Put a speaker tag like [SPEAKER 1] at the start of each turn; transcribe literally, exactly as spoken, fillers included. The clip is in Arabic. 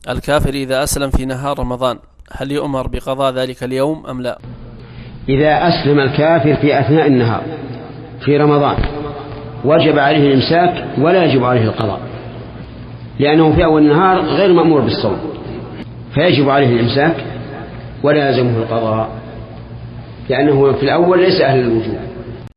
[SPEAKER 1] الكافر إذا أسلم في نهار رمضان هل يؤمر بقضاء ذلك اليوم أم لا؟
[SPEAKER 2] إذا أسلم الكافر في أثناء النهار في رمضان وجب عليه الإمساك ولا يجب عليه القضاء، لأنه في أول النهار غير مأمور بالصوم، فيجب عليه الإمساك ولا يلزمه القضاء، لأنه في الأول ليس أهل الوجوب.